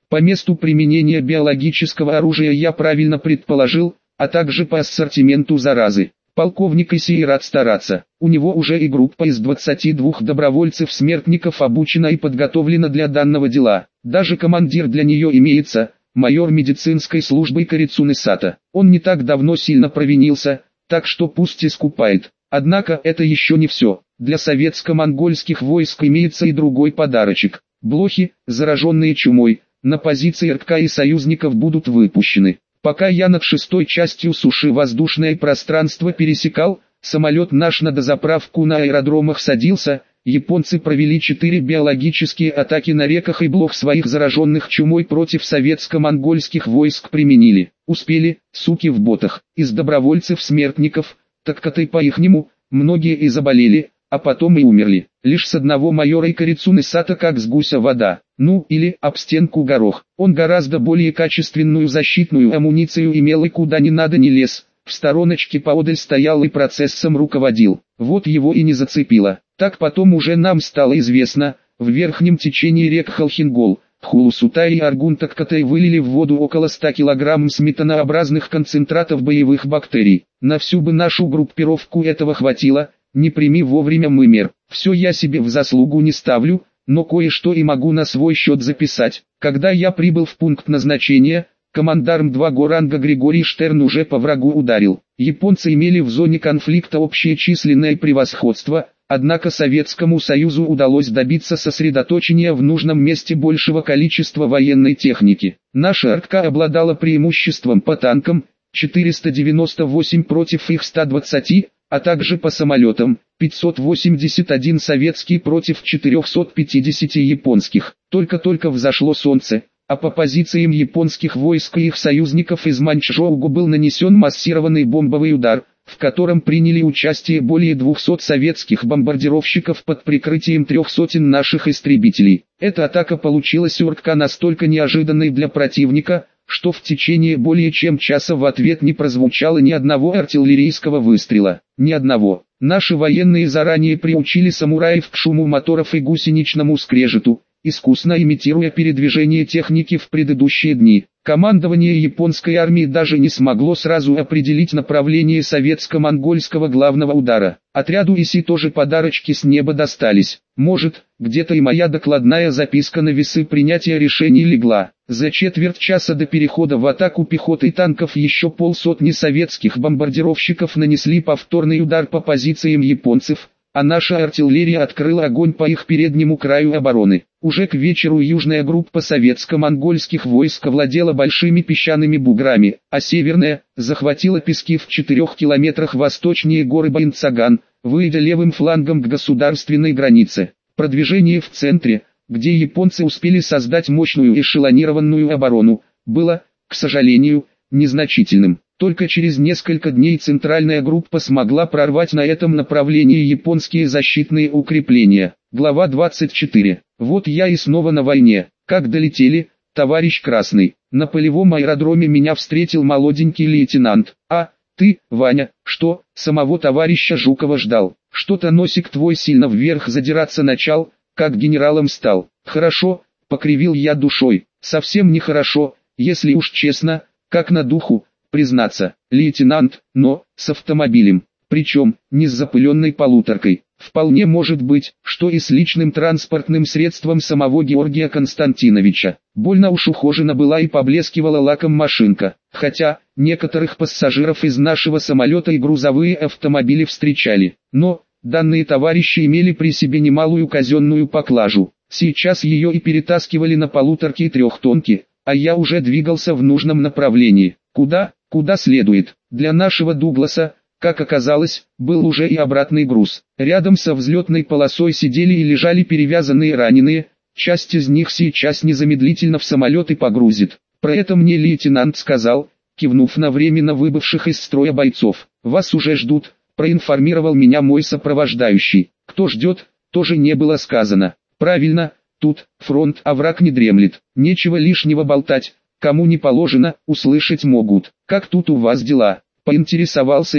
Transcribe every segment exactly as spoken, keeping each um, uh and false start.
По месту применения биологического оружия я правильно предположил, а также по ассортименту заразы. Полковник Иси рад стараться. У него уже и группа из двадцати двух добровольцев-смертников обучена и подготовлена для данного дела. Даже командир для нее имеется, майор медицинской службы Карицуны Сато. Он не так давно сильно провинился, так что пусть искупает. Однако это еще не все. Для советско-монгольских войск имеется и другой подарочек. Блохи, зараженные чумой, на позиции эр ка и союзников будут выпущены. Пока я над шестой частью суши воздушное пространство пересекал, самолет наш на дозаправку на аэродромах садился, японцы провели четыре биологические атаки на реках и блох своих зараженных чумой против советско-монгольских войск применили. Успели, суки в ботах, из добровольцев-смертников, так это и по-ихнему, многие и заболели, а потом и умерли. Лишь с одного майора и Карицуны Сато как с гуся вода. Ну, или об стенку горох. Он гораздо более качественную защитную амуницию имел и куда не надо не лез. В стороночке поодаль стоял и процессом руководил. Вот его и не зацепило. Так потом уже нам стало известно, в верхнем течении рек Халхингол, Хулусутай и Аргун-Таккатай вылили в воду около ста килограмм сметанообразных концентратов боевых бактерий. На всю бы нашу группировку этого хватило, не прими вовремя мы мер. Все я себе в заслугу не ставлю, но кое-что и могу на свой счет записать. Когда я прибыл в пункт назначения, командарм два ранга Григорий Штерн уже по врагу ударил. Японцы имели в зоне конфликта общее численное превосходство, однако Советскому Союзу удалось добиться сосредоточения в нужном месте большего количества военной техники. Наша эр ка обладала преимуществом по танкам, четыреста девяносто восемь против их ста двадцати, а также по самолетам, пятьсот восемьдесят один советский против четырехсот пятидесяти японских. Только-только взошло солнце, а по позициям японских войск и их союзников из Маньчжоугу был нанесен массированный бомбовый удар, в котором приняли участие более двухсот советских бомбардировщиков под прикрытием трех сотен наших истребителей. Эта атака получилась у эр ка настолько неожиданной для противника, что в течение более чем часа в ответ не прозвучало ни одного артиллерийского выстрела. Ни одного. Наши военные заранее приучили самураев к шуму моторов и гусеничному скрежету, искусно имитируя передвижение техники в предыдущие дни. Командование японской армии даже не смогло сразу определить направление советско-монгольского главного удара. Отряду Иси тоже подарочки с неба достались. Может, где-то и моя докладная записка на весы принятия решений легла. За четверть часа до перехода в атаку пехоты и танков еще полсотни советских бомбардировщиков нанесли повторный удар по позициям японцев, а наша артиллерия открыла огонь по их переднему краю обороны. Уже к вечеру южная группа советско-монгольских войск овладела большими песчаными буграми, а северная захватила пески в четырех километрах восточнее горы Байнцаган, выйдя левым флангом к государственной границе. Продвижение в центре, где японцы успели создать мощную эшелонированную оборону, было, к сожалению, незначительным. Только через несколько дней центральная группа смогла прорвать на этом направлении японские защитные укрепления. Глава двадцать четыре. Вот я и снова на войне. Как долетели, товарищ Красный? На полевом аэродроме меня встретил молоденький лейтенант. А, ты, Ваня, что, самого товарища Жукова ждал? Что-то носик твой сильно вверх задираться начал, как генералом стал. Хорошо, покривил я душой. Совсем нехорошо, если уж честно, как на духу. Признаться, лейтенант, но, с автомобилем, причем, не с запыленной полуторкой. Вполне может быть, что и с личным транспортным средством самого Георгия Константиновича. Больно уж ухожена была и поблескивала лаком машинка. Хотя, некоторых пассажиров из нашего самолета и грузовые автомобили встречали. Но, данные товарищи имели при себе немалую казенную поклажу. Сейчас ее и перетаскивали на полуторки и трехтонки, а я уже двигался в нужном направлении. Куда? Куда следует. Для нашего Дугласа, как оказалось, был уже и обратный груз. Рядом со взлетной полосой сидели и лежали перевязанные раненые, часть из них сейчас незамедлительно в самолет и погрузит. Про это мне лейтенант сказал, кивнув на временно выбывших из строя бойцов. «Вас уже ждут», проинформировал меня мой сопровождающий. Кто ждет, тоже не было сказано. Правильно, тут фронт, а враг не дремлет. Нечего лишнего болтать. Кому не положено, услышать могут. Как тут у вас дела? Поинтересовался я.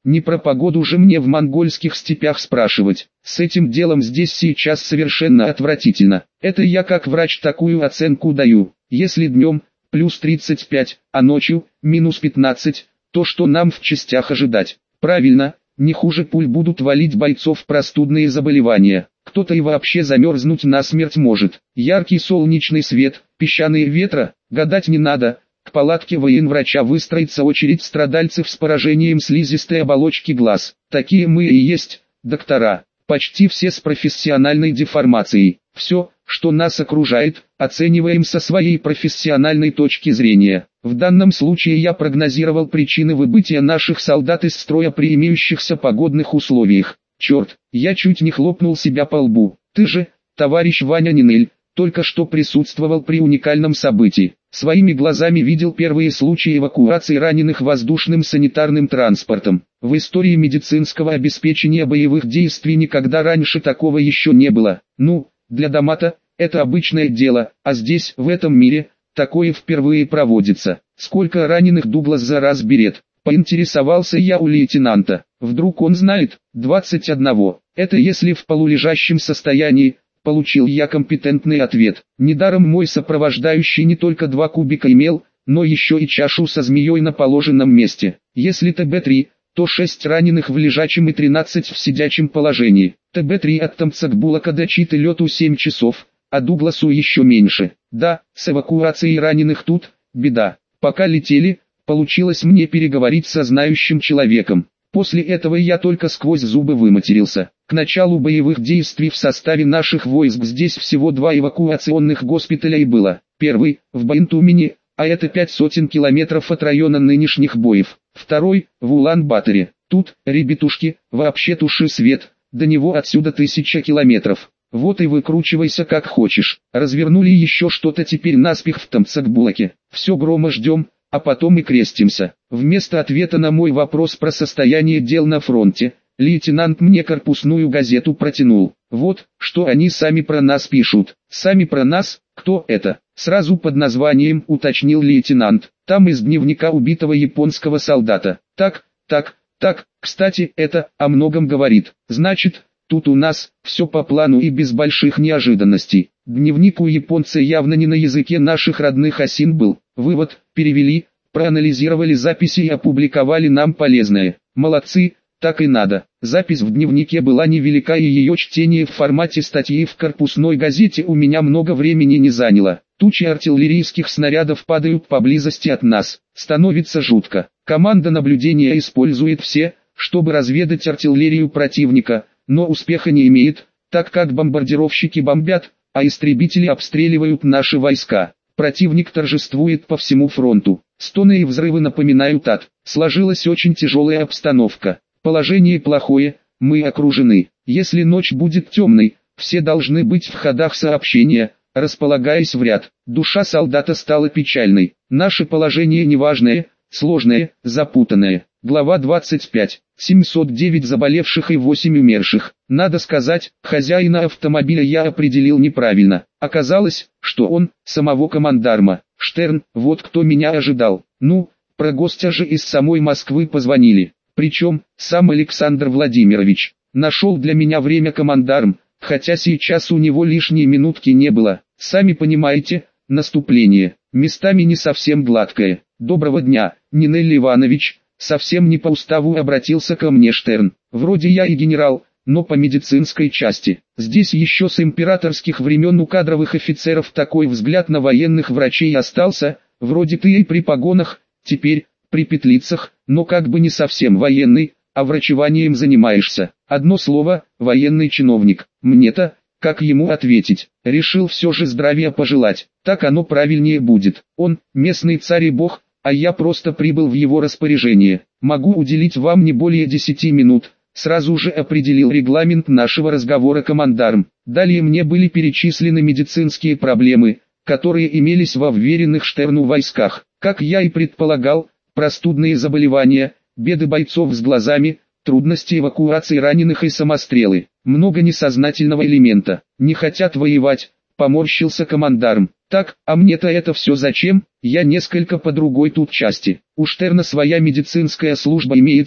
Не про погоду же мне в монгольских степях спрашивать. С этим делом здесь сейчас совершенно отвратительно. Это я как врач такую оценку даю. Если днем плюс тридцать пять, а ночью минус пятнадцать, то что нам в частях ожидать? Правильно, не хуже пуль будут валить бойцов простудные заболевания. Кто-то и вообще замерзнуть насмерть может. Яркий солнечный свет, песчаные ветра, гадать не надо. К палатке военврача выстроится очередь страдальцев с поражением слизистой оболочки глаз. Такие мы и есть, доктора. Почти все с профессиональной деформацией. Все, что нас окружает, оцениваем со своей профессиональной точки зрения. В данном случае я прогнозировал причины выбытия наших солдат из строя при имеющихся погодных условиях. Черт, я чуть не хлопнул себя по лбу. Ты же, товарищ Ваня Нинель, только что присутствовал при уникальном событии. Своими глазами видел первые случаи эвакуации раненых воздушным санитарным транспортом. В истории медицинского обеспечения боевых действий никогда раньше такого еще не было. Ну, для Дамата это обычное дело, а здесь, в этом мире, такое впервые проводится. Сколько раненых Дуглас за раз берет? Поинтересовался я у лейтенанта. Вдруг он знает? двадцать один. Это если в полулежащем состоянии. Получил я компетентный ответ. Недаром мой сопровождающий не только два кубика имел, но еще и чашу со змеей на положенном месте. Если Тэ Бэ три, то шесть раненых в лежачем и тринадцать в сидячем положении. Тэ Бэ три от Тамцакбулака до Читы лету семь часов, а Дугласу еще меньше. Да, с эвакуацией раненых тут беда. Пока летели, получилось мне переговорить со знающим человеком. После этого я только сквозь зубы выматерился. К началу боевых действий в составе наших войск здесь всего два эвакуационных госпиталя и было. Первый, в Баинтумине, а это пять сотен километров от района нынешних боев. Второй, в Улан-Баторе. Тут, ребятушки, вообще туши свет, до него отсюда тысяча километров. Вот и выкручивайся как хочешь. Развернули еще что-то теперь наспех в Тамцакбулаке. Все грома ждем, а потом и крестимся. Вместо ответа на мой вопрос про состояние дел на фронте, лейтенант мне корпусную газету протянул. Вот, что они сами про нас пишут. Сами про нас? Кто это? Сразу под названием уточнил лейтенант. Там из дневника убитого японского солдата. Так, так, так, кстати, это о многом говорит. Значит, тут у нас все по плану и без больших неожиданностей. Дневник у японца явно не на языке наших родных осин был. Вывод: перевели, проанализировали записи и опубликовали нам полезное. Молодцы, так и надо. Запись в дневнике была невелика, и ее чтение в формате статьи в корпусной газете у меня много времени не заняло. Тучи артиллерийских снарядов падают поблизости от нас. Становится жутко. Команда наблюдения использует все, чтобы разведать артиллерию противника, но успеха не имеет, так как бомбардировщики бомбят, а истребители обстреливают наши войска. Противник торжествует по всему фронту. Стоны и взрывы напоминают ад. Сложилась очень тяжелая обстановка. Положение плохое, мы окружены. Если ночь будет темной, все должны быть в ходах сообщения, располагаясь в ряд. Душа солдата стала печальной. Наше положение неважное, сложное, запутанное. Глава двадцать пять. семьсот девять заболевших и восемь умерших. Надо сказать, хозяина автомобиля я определил неправильно. Оказалось, что он, самого командарма, Штерн, вот кто меня ожидал. Ну, про гостя же из самой Москвы позвонили. Причем, сам Александр Владимирович. Нашел для меня время командарм, хотя сейчас у него лишней минутки не было. Сами понимаете, наступление, местами не совсем гладкое. Доброго дня, Нинель Иванович. Совсем не по уставу обратился ко мне Штерн. Вроде я и генерал, но по медицинской части. Здесь еще с императорских времен у кадровых офицеров такой взгляд на военных врачей остался, вроде ты и при погонах, теперь, при петлицах, но как бы не совсем военный, а врачеванием занимаешься. Одно слово, военный чиновник. Мне-то, как ему ответить? Решил все же здравия пожелать, так оно правильнее будет. Он, местный царь и бог, а я просто прибыл в его распоряжение. Могу уделить вам не более десяти минут. Сразу же определил регламент нашего разговора командарм. Далее мне были перечислены медицинские проблемы, которые имелись во вверенных Штерну войсках. Как я и предполагал, простудные заболевания, беды бойцов с глазами, трудности эвакуации раненых и самострелы. Много несознательного элемента. Не хотят воевать, поморщился командарм. Так, а мне-то это все зачем? Я несколько по другой тут части. У Штерна своя медицинская служба имеется,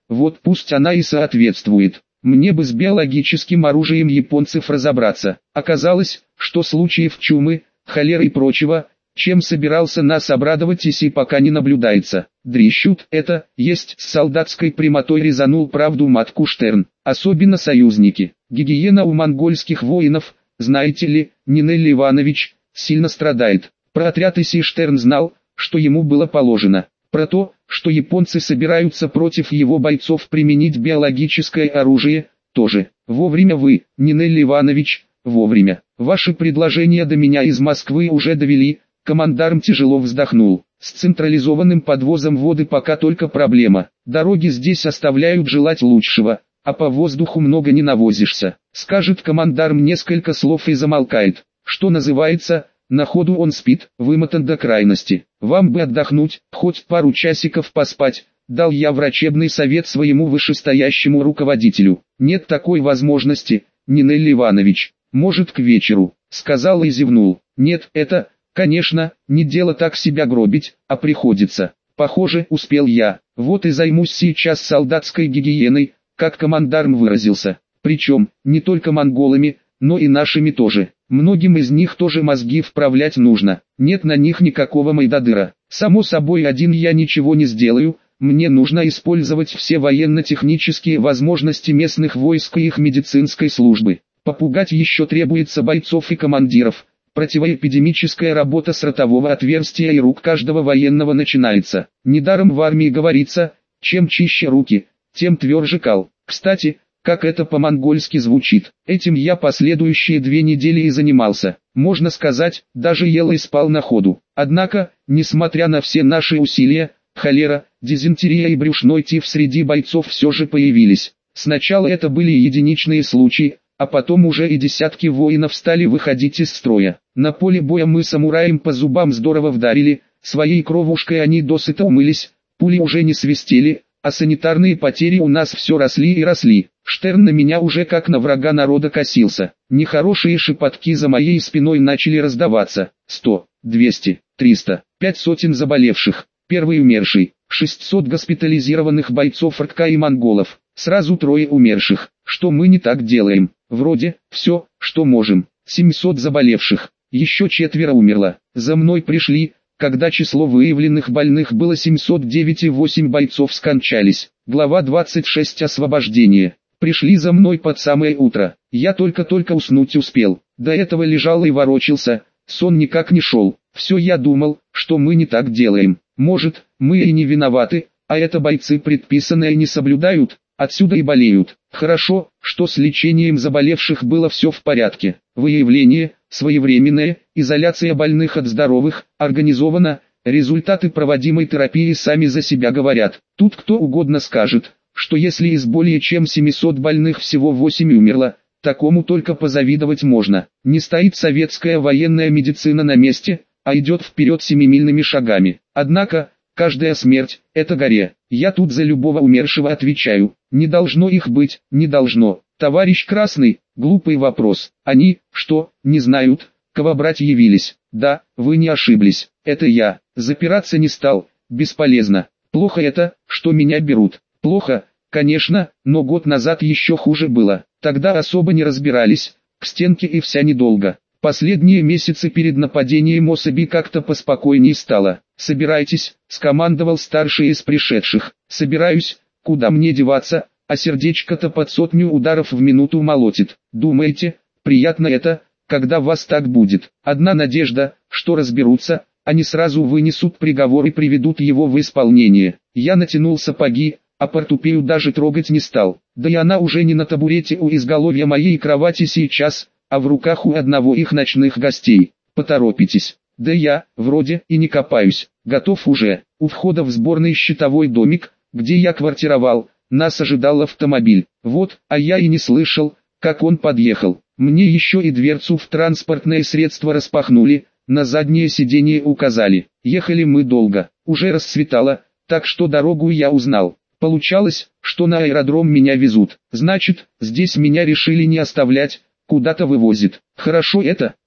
вот пусть она и соответствует. Мне бы с биологическим оружием японцев разобраться. Оказалось, что случаев чумы, холеры и прочего, чем собирался нас обрадовать, Иси пока не наблюдается. Дрищут это, есть с солдатской прямотой резанул правду матку Штерн. Особенно союзники. Гигиена у монгольских воинов, знаете ли, Нинель Иванович, сильно страдает. Про отряд Иси Штерн знал, что ему было положено. Про то, что японцы собираются против его бойцов применить биологическое оружие, тоже. Вовремя вы, Нинель Иванович, вовремя. Ваши предложения до меня из Москвы уже довели. Командарм тяжело вздохнул. С централизованным подвозом воды пока только проблема. Дороги здесь оставляют желать лучшего, а по воздуху много не навозишься. Скажет командарм несколько слов и замолкает. Что называется, на ходу он спит, вымотан до крайности. Вам бы отдохнуть, хоть пару часиков поспать, дал я врачебный совет своему вышестоящему руководителю. Нет такой возможности, Нинель Иванович. Может, к вечеру, сказал и зевнул. Нет, это... Конечно, не дело так себя гробить, а приходится. Похоже, успел я. Вот и займусь сейчас солдатской гигиеной, как командарм выразился. Причем, не только монголами, но и нашими тоже. Многим из них тоже мозги вправлять нужно. Нет на них никакого майдадыра. Само собой, один я ничего не сделаю. Мне нужно использовать все военно-технические возможности местных войск и их медицинской службы. Попугать еще требуется бойцов и командиров. Противоэпидемическая работа с ротового отверстия и рук каждого военного начинается. Недаром в армии говорится, чем чище руки, тем тверже кал. Кстати, как это по-монгольски звучит, этим я последующие две недели и занимался. Можно сказать, даже ел и спал на ходу. Однако, несмотря на все наши усилия, холера, дизентерия и брюшной тиф среди бойцов все же появились. Сначала это были единичные случаи, а потом уже и десятки воинов стали выходить из строя. На поле боя мы самураям по зубам здорово вдарили, своей кровушкой они досыта умылись, пули уже не свистели, а санитарные потери у нас все росли и росли. Штерн на меня уже как на врага народа косился. Нехорошие шепотки за моей спиной начали раздаваться. Сто, двести, триста, пять сотен заболевших, первый умерший, шестьсот госпитализированных бойцов РК и монголов, сразу трое умерших. Что мы не так делаем? Вроде, все, что можем. семьсот заболевших, еще четверо умерло. За мной пришли, когда число выявленных больных было семьсот девять и восемь бойцов скончались. Глава двадцать шесть. Освобождение. Пришли за мной под самое утро. Я только-только уснуть успел. До этого лежал и ворочался, сон никак не шел. Все я думал, что мы не так делаем. Может, мы и не виноваты, а это бойцы предписанное не соблюдают. Отсюда и болеют. Хорошо, что с лечением заболевших было все в порядке. Выявление, своевременное, изоляция больных от здоровых, организовано. Результаты проводимой терапии сами за себя говорят. Тут кто угодно скажет, что если из более чем семисот больных всего восемь умерло, такому только позавидовать можно. Не стоит советская военная медицина на месте, а идет вперед семимильными шагами. Однако, каждая смерть – это горе. Я тут за любого умершего отвечаю. Не должно их быть, не должно. Товарищ Красный, глупый вопрос. Они, что, не знают, кого брать явились? Да, вы не ошиблись. Это я. Запираться не стал. Бесполезно. Плохо это, что меня берут. Плохо, конечно, но год назад еще хуже было. Тогда особо не разбирались. К стенке и вся недолго. Последние месяцы перед нападением особи как-то поспокойнее стало. «Собирайтесь», — скомандовал старший из пришедших. «Собираюсь, куда мне деваться, а сердечко-то под сотню ударов в минуту молотит. Думаете, приятно это, когда вас так будет? Одна надежда, что разберутся, они сразу вынесут приговор и приведут его в исполнение». Я натянул сапоги, а портупею даже трогать не стал. Да и она уже не на табурете у изголовья моей кровати сейчас, а в руках у одного их ночных гостей. Поторопитесь. Да я, вроде, и не копаюсь, готов уже. У входа в сборный щитовой домик, где я квартировал, нас ожидал автомобиль. Вот, а я и не слышал, как он подъехал. Мне еще и дверцу в транспортное средство распахнули, на заднее сиденье указали. Ехали мы долго, уже расцветало, так что дорогу я узнал. Получалось, что на аэродром меня везут. Значит, здесь меня решили не оставлять, куда-то вывозит. Хорошо это,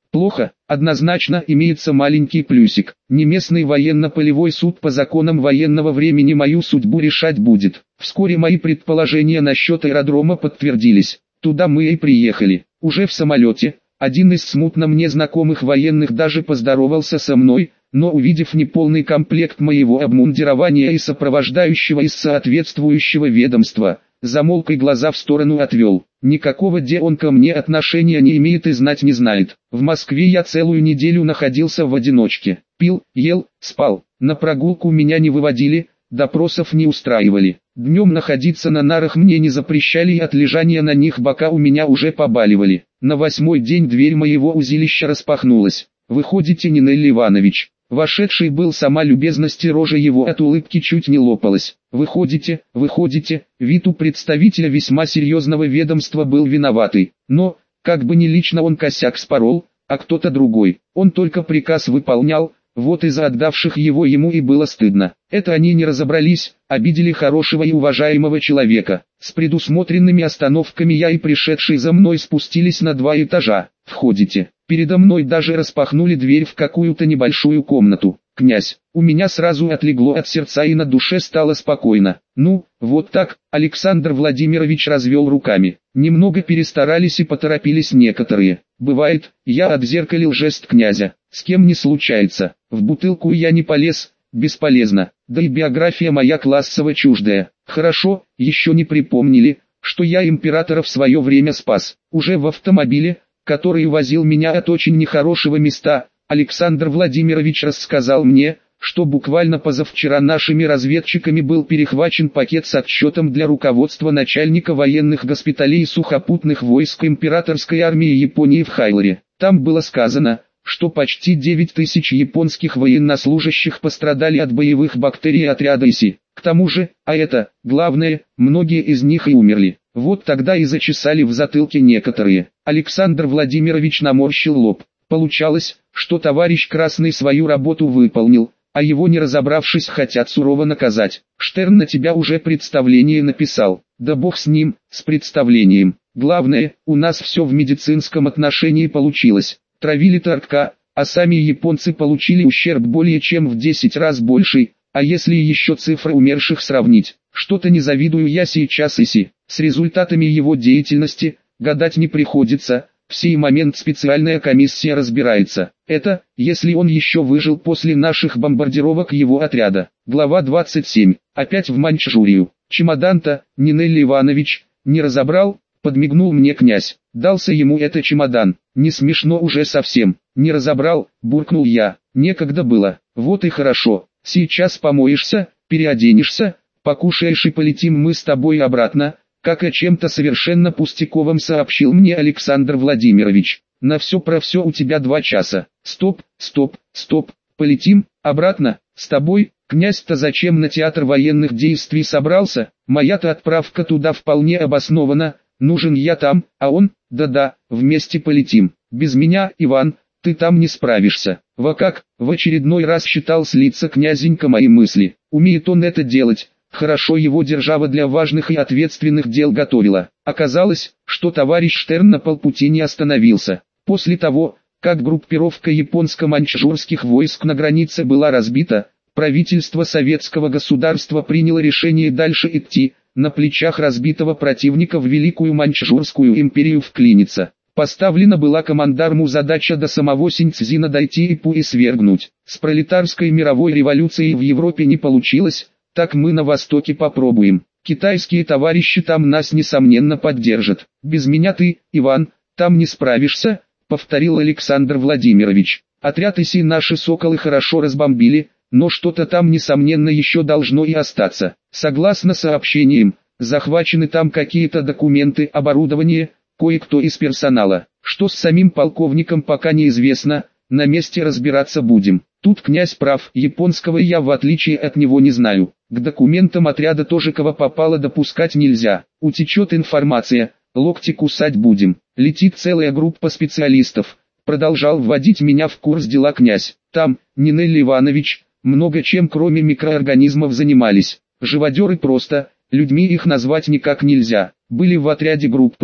Плохо, однозначно имеется маленький плюсик. Не местный военно-полевой суд по законам военного времени мою судьбу решать будет. Вскоре мои предположения насчет аэродрома подтвердились. Туда мы и приехали. Уже в самолете, один из смутно мне знакомых военных даже поздоровался со мной, но увидев неполный комплект моего обмундирования и сопровождающего из соответствующего ведомства, замолк и глаза в сторону отвел. Никакого дела он ко мне отношения не имеет и знать не знает. В Москве я целую неделю находился в одиночке. Пил, ел, спал. На прогулку меня не выводили, допросов не устраивали. Днем находиться на нарах мне не запрещали и от лежания на них бока у меня уже побаливали. На восьмой день дверь моего узилища распахнулась. «Выходите, Нинель Иванович». Вошедший был сама любезность, и рожа его от улыбки чуть не лопалась. «Выходите, выходите». Вид у представителя весьма серьезного ведомства был виноватый. Но, как бы не лично он косяк спорол, а кто-то другой. Он только приказ выполнял, вот из-за отдавших его ему и было стыдно. Это они не разобрались, обидели хорошего и уважаемого человека. С предусмотренными остановками я и пришедший за мной спустились на два этажа. «Входите». Передо мной даже распахнули дверь в какую-то небольшую комнату. «Князь». У меня сразу отлегло от сердца и на душе стало спокойно. «Ну, вот так», Александр Владимирович развел руками. Немного перестарались и поторопились некоторые. «Бывает, я отзеркалил жест князя. С кем не случается. В бутылку я не полез, бесполезно. Да и биография моя классово чуждая. Хорошо, еще не припомнили, что я императора в свое время спас. Уже в автомобиле, который возил меня от очень нехорошего места, Александр Владимирович рассказал мне, что буквально позавчера нашими разведчиками был перехвачен пакет с отчетом для руководства начальника военных госпиталей и сухопутных войск императорской армии Японии в Хайлоре. Там было сказано, что почти девять тысяч японских военнослужащих пострадали от боевых бактерий отряда ИСИ. К тому же, а это, главное, многие из них и умерли. Вот тогда и зачесали в затылке некоторые. Александр Владимирович наморщил лоб. Получалось, что товарищ Красный свою работу выполнил, а его не разобравшись хотят сурово наказать. Штерн на тебя уже представление написал. Да бог с ним, с представлением. Главное, у нас все в медицинском отношении получилось. Травили торгка, а сами японцы получили ущерб более чем в десять раз больший, а если еще цифры умерших сравнить, что-то не завидую я сейчас ИСИ. С результатами его деятельности, гадать не приходится, в сей момент специальная комиссия разбирается. Это, если он еще выжил после наших бомбардировок его отряда. Глава двадцать семь. Опять в Маньчжурию. Чемодан-то, Нинель Иванович, не разобрал? Подмигнул мне князь. Дался ему это чемодан. Не смешно уже совсем. Не разобрал, буркнул я. Некогда было. Вот и хорошо. Сейчас помоешься, переоденешься, покушаешь и полетим мы с тобой обратно, как о чем-то совершенно пустяковом сообщил мне Александр Владимирович. На все про все у тебя два часа. Стоп, стоп, стоп. Полетим, обратно, с тобой? Князь-то зачем на театр военных действий собрался? Моя-то отправка туда вполне обоснована. Нужен я там, а он, да-да, вместе полетим. Без меня, Иван, ты там не справишься. Во как, в очередной раз считал слиться князенька мои мысли. Умеет он это делать. Хорошо его держава для важных и ответственных дел готовила. Оказалось, что товарищ Штерн на полпути не остановился. После того, как группировка японско-маньчжурских войск на границе была разбита, правительство советского государства приняло решение дальше идти, на плечах разбитого противника в Великую Маньчжурскую империю вклиниться. Поставлена была командарму задача до самого Синьцзина дойти и Пуи свергнуть. С пролетарской мировой революцией в Европе не получилось, так мы на Востоке попробуем. Китайские товарищи там нас несомненно поддержат. Без меня ты, Иван, там не справишься, повторил Александр Владимирович. Отряд ИСИ наши соколы хорошо разбомбили, но что-то там несомненно еще должно и остаться. Согласно сообщениям, захвачены там какие-то документы, оборудование, кое-кто из персонала. Что с самим полковником пока неизвестно, на месте разбираться будем. Тут князь прав, японского я в отличие от него не знаю. К документам отряда тоже кого попало допускать нельзя. Утечет информация, локти кусать будем. Летит целая группа специалистов. Продолжал вводить меня в курс дела князь. Там, Нинель Иванович, много чем кроме микроорганизмов занимались. Живодеры просто, людьми их назвать никак нельзя. Были в отряде группы,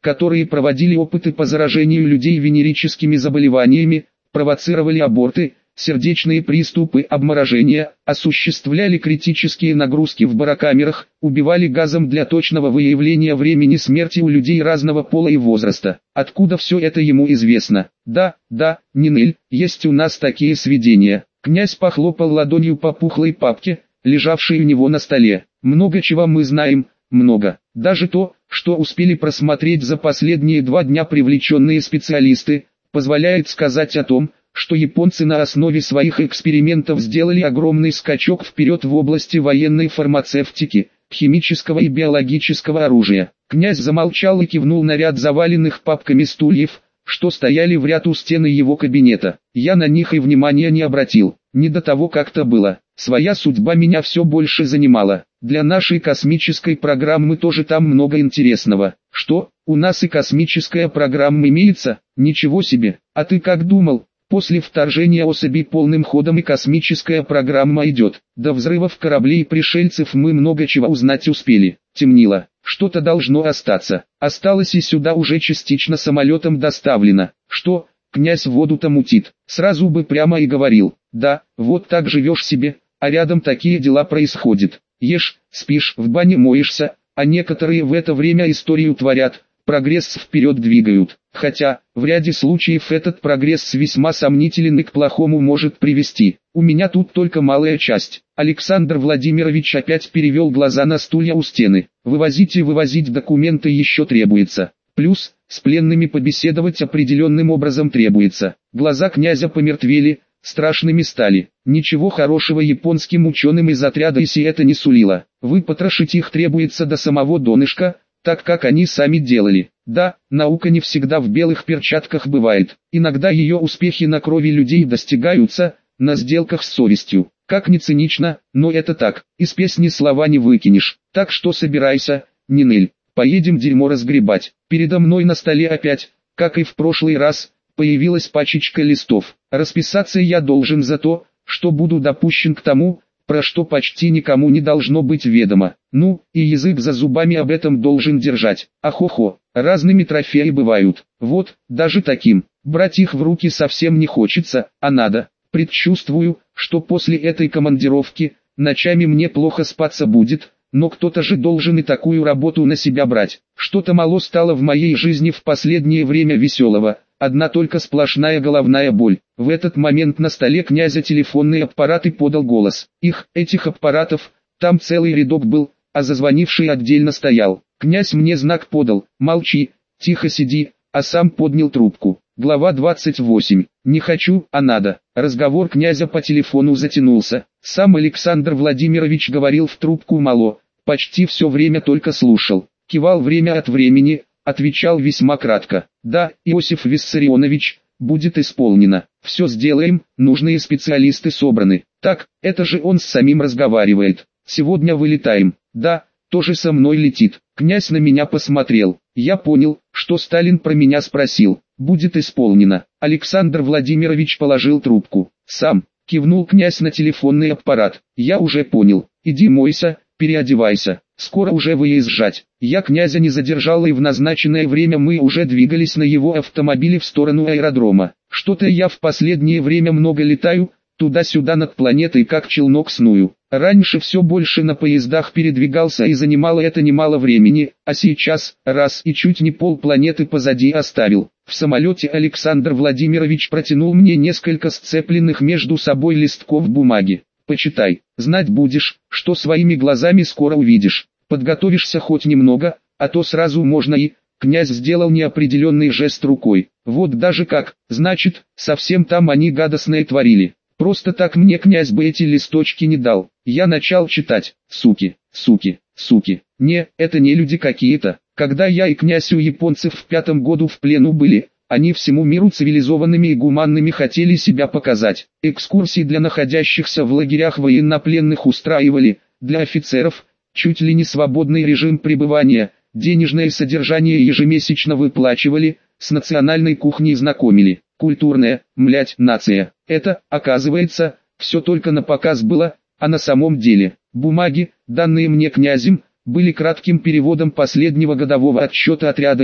которые проводили опыты по заражению людей венерическими заболеваниями, провоцировали аборты, сердечные приступы, обморожения, осуществляли критические нагрузки в барокамерах, убивали газом для точного выявления времени смерти у людей разного пола и возраста. Откуда все это ему известно? Да, да, Нинель, есть у нас такие сведения. Князь похлопал ладонью по пухлой папке, лежавшей у него на столе. Много чего мы знаем, много. Даже то, что успели просмотреть за последние два дня привлеченные специалисты, позволяет сказать о том, что японцы на основе своих экспериментов сделали огромный скачок вперед в области военной фармацевтики, химического и биологического оружия. Князь замолчал и кивнул на ряд заваленных папками стульев, что стояли в ряд у стены его кабинета. Я на них и внимания не обратил, не до того как-то было. Своя судьба меня все больше занимала. Для нашей космической программы тоже там много интересного. Что, у нас и космическая программа имеется? Ничего себе, а ты как думал? После вторжения особей полным ходом и космическая программа идет. До взрывов кораблей и пришельцев мы много чего узнать успели. Темнило, что-то должно остаться. Осталось и сюда уже частично самолетом доставлено. Что, князь воду-то мутит? Сразу бы прямо и говорил. Да, вот так живешь себе, а рядом такие дела происходят. Ешь, спишь, в бане моешься, а некоторые в это время историю творят. Прогресс вперед двигают, хотя, в ряде случаев этот прогресс весьма сомнителен и к плохому может привести. У меня тут только малая часть. Александр Владимирович опять перевел глаза на стулья у стены. Вывозить и вывозить документы еще требуется. Плюс, с пленными побеседовать определенным образом требуется. Глаза князя помертвели, страшными стали. Ничего хорошего японским ученым из отряда ИСИ это не сулило. Выпотрошить их требуется до самого донышка, так как они сами делали. Да, наука не всегда в белых перчатках бывает. Иногда ее успехи на крови людей достигаются, на сделках с совестью. Как ни цинично, но это так. Из песни слова не выкинешь. Так что собирайся, Нинель, поедем дерьмо разгребать. Передо мной на столе опять, как и в прошлый раз, появилась пачечка листов. Расписаться я должен за то, что буду допущен к тому, про что почти никому не должно быть ведомо. Ну, и язык за зубами об этом должен держать. Ахо-хо, разными трофеи бывают. Вот, даже таким. Брать их в руки совсем не хочется, а надо. Предчувствую, что после этой командировки, ночами мне плохо спаться будет, но кто-то же должен и такую работу на себя брать. Что-то мало стало в моей жизни в последнее время веселого. Одна только сплошная головная боль. В этот момент на столе князя телефонный аппарат и подал голос. Их, этих аппаратов, там целый рядок был, а зазвонивший отдельно стоял. Князь мне знак подал: молчи, тихо сиди, а сам поднял трубку. Глава двадцать восемь. Не хочу, а надо. Разговор князя по телефону затянулся. Сам Александр Владимирович говорил в трубку мало, почти все время только слушал. Кивал время от времени, отвечал весьма кратко. Да, Иосиф Виссарионович, будет исполнено. Все сделаем, нужные специалисты собраны. Так, это же он с самим разговаривает. Сегодня вылетаем. Да, тоже со мной летит. Князь на меня посмотрел. Я понял, что Сталин про меня спросил. Будет исполнено. Александр Владимирович положил трубку. Сам, кивнул князь на телефонный аппарат. Я уже понял. Иди мойся, переодевайся. Скоро уже выезжать. Я князя не задержал, и в назначенное время мы уже двигались на его автомобиле в сторону аэродрома. Что-то я в последнее время много летаю, туда-сюда над планетой как челнок сную. Раньше все больше на поездах передвигался и занимало это немало времени, а сейчас, раз и чуть не полпланеты позади оставил. В самолете Александр Владимирович протянул мне несколько сцепленных между собой листков бумаги. Почитай, знать будешь, что своими глазами скоро увидишь. Подготовишься хоть немного, а то сразу можно и... Князь сделал неопределенный жест рукой. Вот даже как, значит, совсем там они гадостное творили. Просто так мне князь бы эти листочки не дал. Я начал читать. Суки, суки, суки. Не, это не люди какие-то. Когда я и князь у японцев в пятом году в плену были, они всему миру цивилизованными и гуманными хотели себя показать. Экскурсии для находящихся в лагерях военнопленных устраивали, для офицеров, чуть ли не свободный режим пребывания, денежное содержание ежемесячно выплачивали, с национальной кухней знакомили. Культурная, млять, нация. Это, оказывается, все только на показ было, а на самом деле, бумаги, данные мне князем, были кратким переводом последнего годового отчета отряда ИСИ.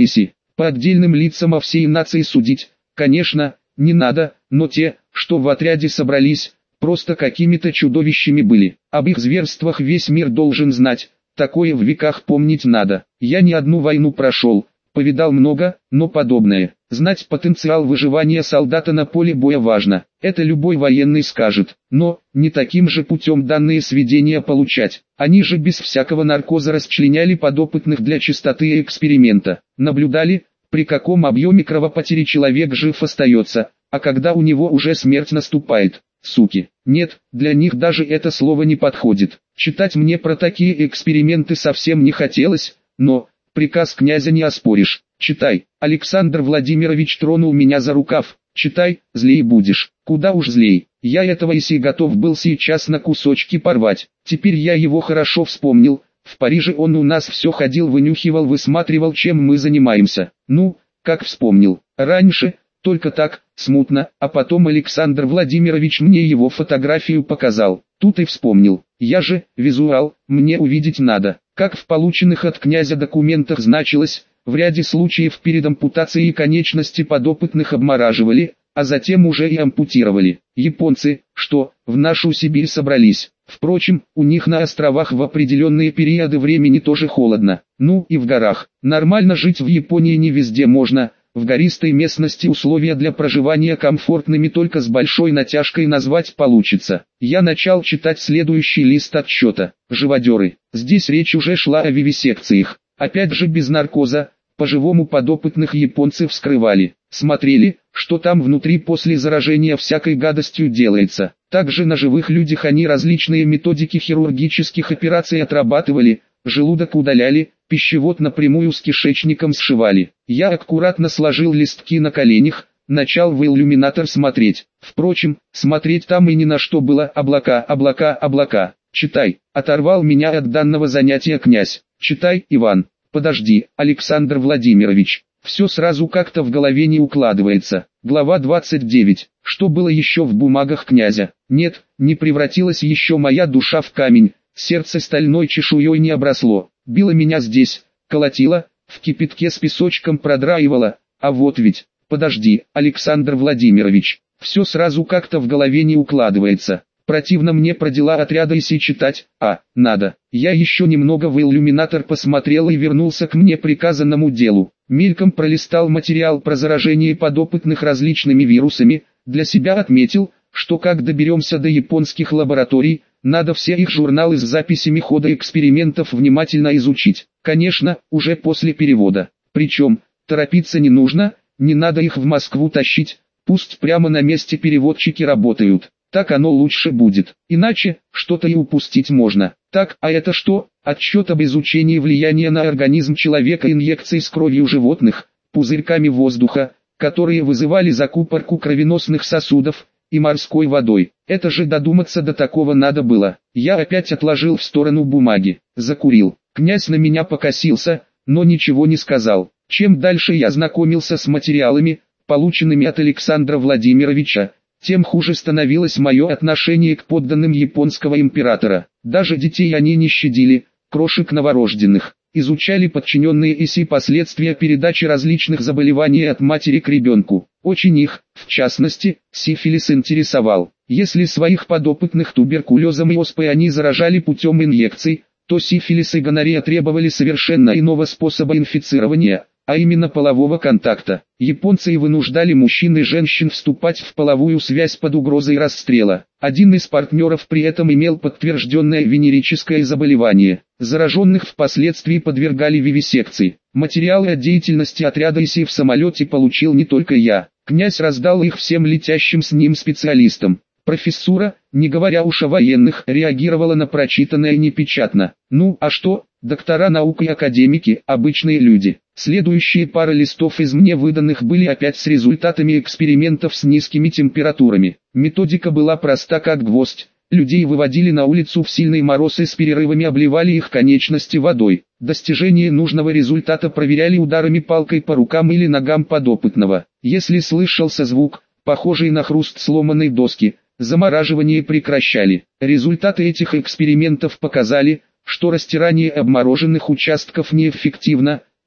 По отдельным лицам о всей нации судить, конечно, не надо, но те, что в отряде собрались, просто какими-то чудовищами были. Об их зверствах весь мир должен знать, такое в веках помнить надо. Я не одну войну прошел, повидал много, но подобное. Знать потенциал выживания солдата на поле боя важно, это любой военный скажет, но не таким же путем данные сведения получать. Они же без всякого наркоза расчленяли подопытных для чистоты эксперимента, наблюдали, при каком объеме кровопотери человек жив остается, а когда у него уже смерть наступает. Суки. Нет, для них даже это слово не подходит. Читать мне про такие эксперименты совсем не хотелось, но приказ князя не оспоришь. Читай. Александр Владимирович тронул меня за рукав. Читай, злей будешь. Куда уж злей. Я этого иси готов был сейчас на кусочки порвать. Теперь я его хорошо вспомнил. В Париже он у нас все ходил, вынюхивал, высматривал, чем мы занимаемся. Ну, как вспомнил. Раньше, только так, смутно, а потом Александр Владимирович мне его фотографию показал. Тут и вспомнил. Я же, визуал, мне увидеть надо. Как в полученных от князя документах значилось, в ряде случаев перед ампутацией конечности подопытных обмораживали, а затем уже и ампутировали. Японцы, что, в нашу Сибирь собрались. Впрочем, у них на островах в определенные периоды времени тоже холодно. Ну и в горах. Нормально жить в Японии не везде можно. В гористой местности условия для проживания комфортными только с большой натяжкой назвать получится. Я начал читать следующий лист отчета. Живодеры. Здесь речь уже шла о вивисекциях. Опять же без наркоза, по-живому подопытных японцев вскрывали. Смотрели, что там внутри после заражения всякой гадостью делается. Также на живых людях они различные методики хирургических операций отрабатывали, желудок удаляли, пищевод напрямую с кишечником сшивали. Я аккуратно сложил листки на коленях, начал в иллюминатор смотреть. Впрочем, смотреть там и ни на что было. Облака, облака, облака. Читай. Оторвал меня от данного занятия князь. Читай, Иван. Подожди, Александр Владимирович. Все сразу как-то в голове не укладывается. Глава двадцать девять. Что было еще в бумагах князя? Нет, не превратилась еще моя душа в камень. Сердце стальной чешуей не обросло. Било меня здесь, колотило, в кипятке с песочком продраивало. А вот ведь, подожди, Александр Владимирович. Все сразу как-то в голове не укладывается. Противно мне про дела отряда иси читать, а, надо. Я еще немного в иллюминатор посмотрел и вернулся к мне приказанному делу. Мельком пролистал материал про заражение подопытных различными вирусами, для себя отметил, что как доберемся до японских лабораторий, надо все их журналы с записями хода экспериментов внимательно изучить. Конечно, уже после перевода. Причем, торопиться не нужно, не надо их в Москву тащить, пусть прямо на месте переводчики работают. Так оно лучше будет. Иначе, что-то и упустить можно. Так, а это что? Отчет об изучении влияния на организм человека инъекций с кровью животных, пузырьками воздуха, которые вызывали закупорку кровеносных сосудов, и морской водой. Это же додуматься до такого надо было. Я опять отложил в сторону бумаги, закурил. Князь на меня покосился, но ничего не сказал. Чем дальше я знакомился с материалами, полученными от Александра Владимировича, тем хуже становилось мое отношение к подданным японского императора. Даже детей они не щадили, крошек новорожденных. Изучали подчиненные иси последствия передачи различных заболеваний от матери к ребенку. Очень их, в частности, сифилис интересовал. Если своих подопытных туберкулезом и оспой они заражали путем инъекций, то сифилис и гонорея требовали совершенно иного способа инфицирования, а именно полового контакта. Японцы и вынуждали мужчин и женщин вступать в половую связь под угрозой расстрела. Один из партнеров при этом имел подтвержденное венерическое заболевание. Зараженных впоследствии подвергали вивисекции. Материалы о деятельности отряда иси в самолете получил не только я. Князь раздал их всем летящим с ним специалистам. Профессура, не говоря уж о военных, реагировала на прочитанное непечатно. Ну, а что, доктора наук и академики, обычные люди. Следующие пара листов из мне выданных были опять с результатами экспериментов с низкими температурами. Методика была проста как гвоздь. Людей выводили на улицу в сильный мороз и с перерывами обливали их конечности водой. Достижение нужного результата проверяли ударами палкой по рукам или ногам подопытного. Если слышался звук, похожий на хруст сломанной доски, замораживание прекращали. Результаты этих экспериментов показали, что растирание обмороженных участков неэффективно,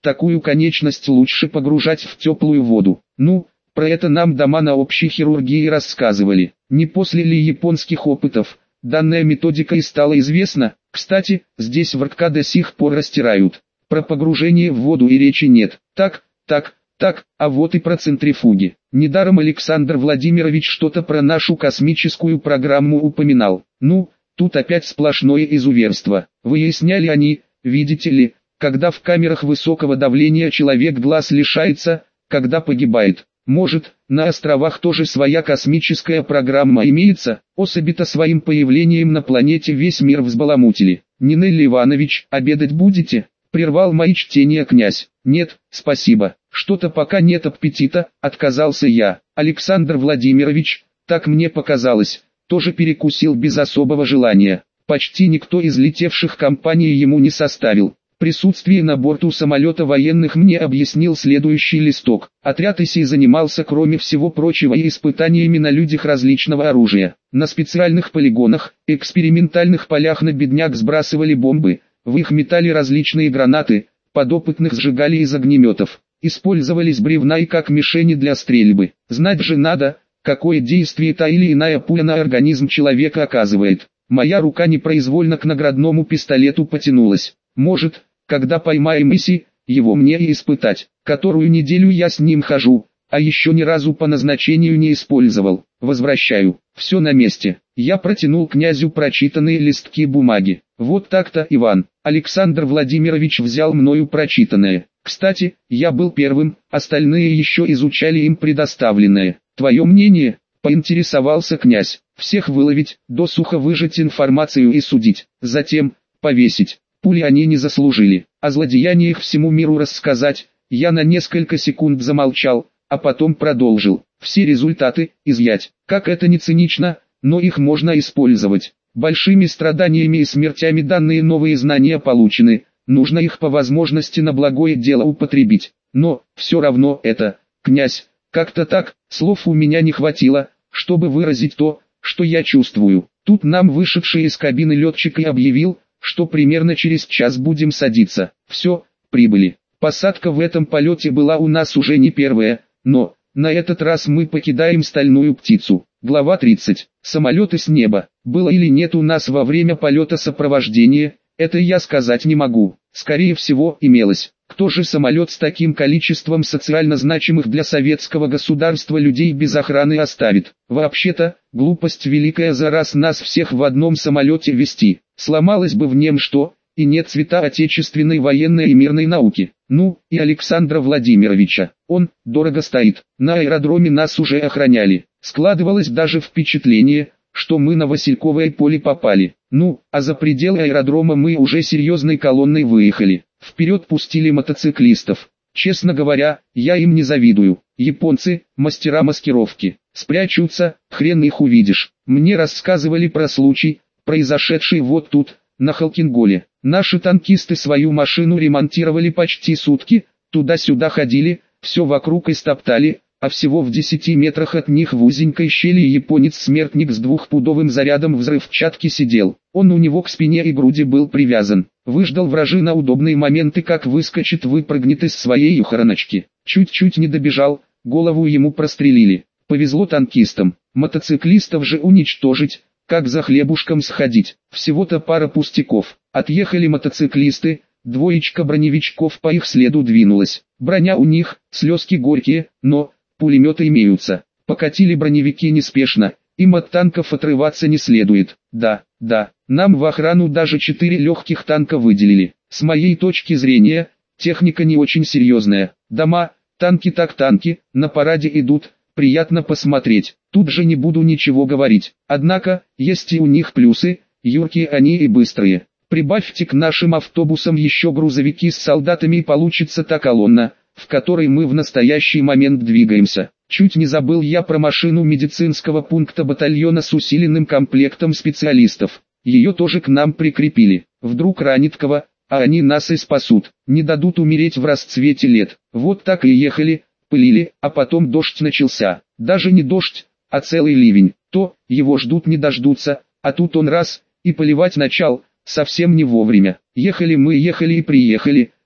такую конечность лучше погружать в теплую воду. Ну, про это нам дома на общей хирургии рассказывали. Не после ли японских опытов данная методика и стала известна? Кстати, здесь в РК до сих пор растирают. Про погружение в воду и речи нет. Так, так, так, а вот и про центрифуги. Недаром Александр Владимирович что-то про нашу космическую программу упоминал. Ну, тут опять сплошное изуверство. Выясняли они, видите ли, когда в камерах высокого давления человек глаз лишается, когда погибает. Может, на островах тоже своя космическая программа имеется? Особи-то своим появлением на планете весь мир взбаламутили. Нинель Иванович, обедать будете? Прервал мои чтения князь. Нет, спасибо, что-то пока нет аппетита, отказался я. Александр Владимирович, так мне показалось, тоже перекусил без особого желания. Почти никто из летевших компании ему не составил. Присутствие на борту самолета военных мне объяснил следующий листок. Отряд ИСИ занимался, кроме всего прочего, и испытаниями на людях различного оружия. На специальных полигонах, экспериментальных полях на бедняк сбрасывали бомбы, в их метали различные гранаты, подопытных сжигали из огнеметов. Использовались бревна и как мишени для стрельбы. Знать же надо, какое действие та или иная пуля на организм человека оказывает. Моя рука непроизвольно к наградному пистолету потянулась. Может, когда поймаем ИСИ, его мне и испытать. Которую неделю я с ним хожу, а еще ни разу по назначению не использовал. Возвращаю. Все на месте. Я протянул князю прочитанные листки бумаги. Вот так-то, Иван. Александр Владимирович взял мною прочитанное. Кстати, я был первым, остальные еще изучали им предоставленное. Твое мнение? Поинтересовался князь. Всех выловить, досуха выжать информацию и судить. Затем, повесить. Пули они не заслужили. О злодеяниях всему миру рассказать. Я на несколько секунд замолчал, а потом продолжил. Все результаты изъять. Как это не цинично, но их можно использовать. Большими страданиями и смертями данные новые знания получены. Нужно их по возможности на благое дело употребить. Но, все равно это, князь, как-то так, слов у меня не хватило, чтобы выразить то, что я чувствую. Тут нам вышедший из кабины летчик и объявил, что примерно через час будем садиться. Все, прибыли. Посадка в этом полете была у нас уже не первая, но, на этот раз мы покидаем стальную птицу. Глава тридцать. Самолеты с неба. Было или нет у нас во время полета сопровождения, это я сказать не могу. Скорее всего, имелось. Кто же самолет с таким количеством социально значимых для советского государства людей без охраны оставит? Вообще-то, глупость великая за раз нас всех в одном самолете вести. Сломалось бы в нем что, и нет цвета отечественной военной и мирной науки. Ну, и Александра Владимировича. Он, дорого стоит. На аэродроме нас уже охраняли. Складывалось даже впечатление, что мы на Васильковое поле попали. Ну, а за пределы аэродрома мы уже серьезной колонной выехали. Вперед пустили мотоциклистов. Честно говоря, я им не завидую. Японцы, мастера маскировки. Спрячутся, хрен их увидишь. Мне рассказывали про случай, произошедший вот тут, на Халкинголе. Наши танкисты свою машину ремонтировали почти сутки, туда-сюда ходили, все вокруг истоптали, а всего в десяти метрах от них в узенькой щели японец-смертник с двухпудовым зарядом взрывчатки сидел. Он у него к спине и груди был привязан. Выждал вражина удобные моменты, как выскочит, выпрыгнет из своей ухороночки. Чуть-чуть не добежал, голову ему прострелили. Повезло танкистам. Мотоциклистов же уничтожить, как за хлебушком сходить. Всего-то пара пустяков. Отъехали мотоциклисты, двоечка броневичков по их следу двинулась. Броня у них, слезки горькие, но пулеметы имеются. Покатили броневики неспешно, им от танков отрываться не следует. Да, да, нам в охрану даже четыре легких танка выделили. С моей точки зрения, техника не очень серьезная. Дома, танки так танки, на параде идут, приятно посмотреть. Тут же не буду ничего говорить. Однако, есть и у них плюсы, юркие они и быстрые. Прибавьте к нашим автобусам еще грузовики с солдатами, и получится та колонна, в которой мы в настоящий момент двигаемся. Чуть не забыл я про машину медицинского пункта батальона с усиленным комплектом специалистов. Ее тоже к нам прикрепили. Вдруг ранит кого, а они нас и спасут. Не дадут умереть в расцвете лет. Вот так и ехали, пылили, а потом дождь начался. Даже не дождь, а целый ливень. То, его ждут не дождутся, а тут он раз, и поливать начал. Совсем не вовремя. Ехали мы, ехали и приехали,